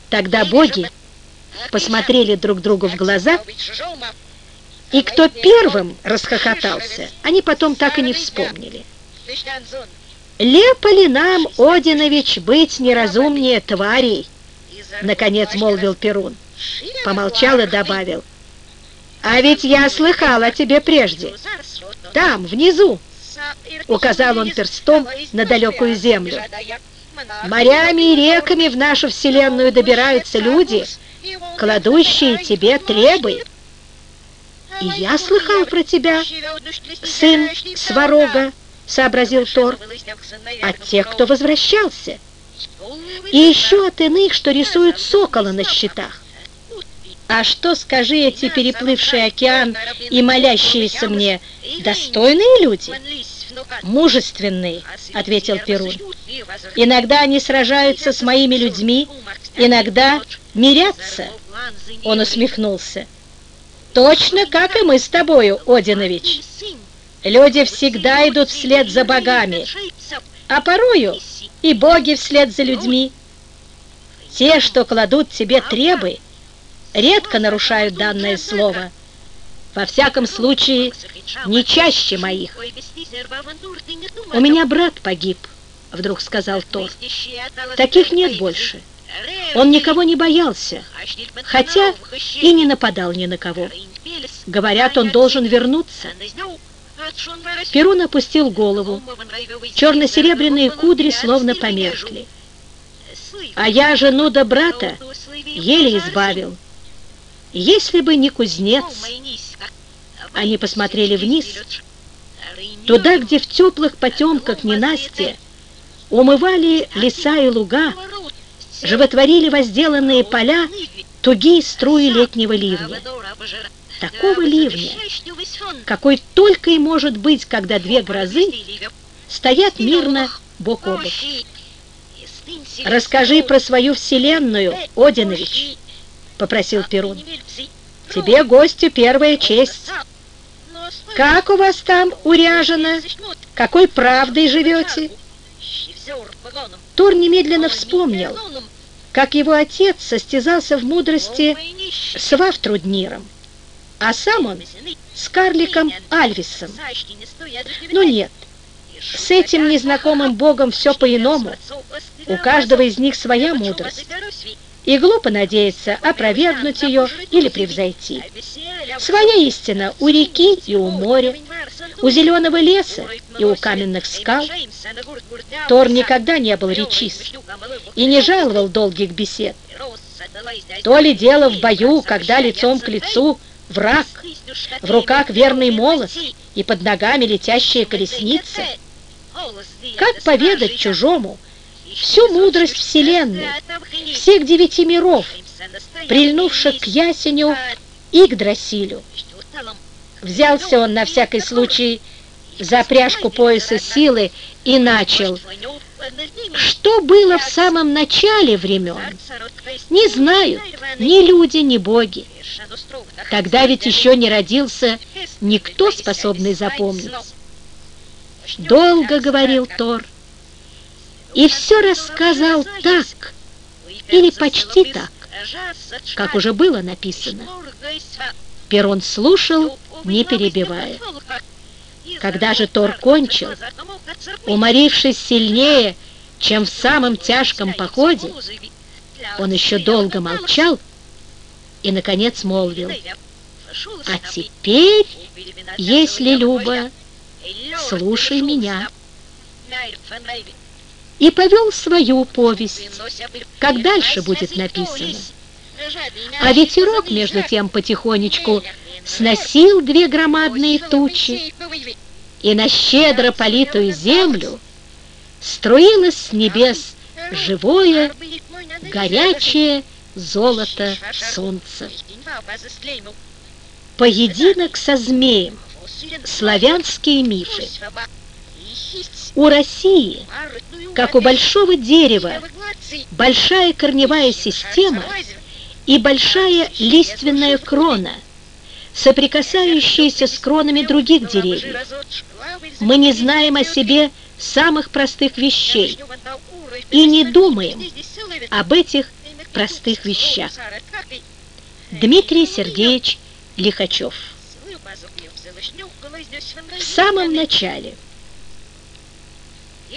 Тогда боги посмотрели друг другу в глаза, и кто первым расхохотался, они потом так и не вспомнили. «Лепо ли нам, Одинович, быть неразумнее тварей?» Наконец молвил Перун. Помолчал и добавил: «А ведь я слыхал о тебе прежде. Там, внизу», — указал он перстом на далекую землю, «морями и реками в нашу вселенную добираются люди, кладущие тебе требы». «И я слыхал про тебя, сын Сварога», — сообразил Тор, «от тех, кто возвращался, и еще от иных, что рисуют сокола на щитах. А что, скажи, эти переплывшие океан и молящиеся мне, достойные люди?» «Мужественные», — ответил Перун. «Иногда они сражаются с моими людьми, иногда мирятся». Он усмехнулся. «Точно, как и мы с тобою, Одинович. Люди всегда идут вслед за богами, а порою и боги вслед за людьми. Те, что кладут тебе требы, редко нарушают данное слово. Во всяком случае, не чаще моих». «У меня брат погиб», — вдруг сказал Тор. «Таких нет больше. Он никого не боялся, хотя и не нападал ни на кого. Говорят, он должен вернуться». Перун опустил голову. Черно-серебряные кудри словно померкли. «А я жену да брата еле избавил. Если бы не кузнец». Они посмотрели вниз, туда, где в теплых потемках ненастья умывали леса и луга, животворили возделанные поля тугие струи летнего ливня. Такого ливня, какой только и может быть, когда две грозы стоят мирно бок о бок. «Расскажи про свою вселенную, Одинович», — попросил Перун. «Тебе, гостю, первая честь. Как у вас там уряжено? Какой правдой живете?» Тор немедленно вспомнил, как его отец состязался в мудрости с Вафтрудниром, а сам он с карликом Альвисом. Ну нет, с этим незнакомым богом все по-иному. У каждого из них своя мудрость, и глупо надеяться опровергнуть ее или превзойти. Своя истина у реки и у моря, у зеленого леса и у каменных скал. Тор никогда не был речист и не жаловал долгих бесед. То ли дело в бою, когда лицом к лицу враг, в руках верный молот и под ногами летящая колесница. Как поведать чужому всю мудрость вселенной, всех 9 миров, прильнувших к ясеню и к Драсилю? Взялся он на всякий случай за пряжку пояса силы и начал: «Что было в самом начале времен, не знают ни люди, ни боги. Тогда ведь еще не родился никто, способный запомнить». Долго говорил Тор, и все рассказал так, или почти так, как уже было написано. Перун слушал, не перебивая. Когда же Тор кончил, уморившись сильнее, чем в самом тяжком походе, он еще долго молчал и, наконец, молвил: «А теперь, если любо, слушай меня». И повел свою повесть, как дальше будет написано. А ветерок, между тем, потихонечку сносил 2 громадные тучи, и на щедро политую землю струилось с небес живое, горячее золото солнца. Поединок со змеем. Славянские мифы. У России, как у большого дерева, большая корневая система и большая лиственная крона, соприкасающиеся с кронами других деревьев. Мы не знаем о себе самых простых вещей и не думаем об этих простых вещах. Дмитрий Сергеевич Лихачев. В самом начале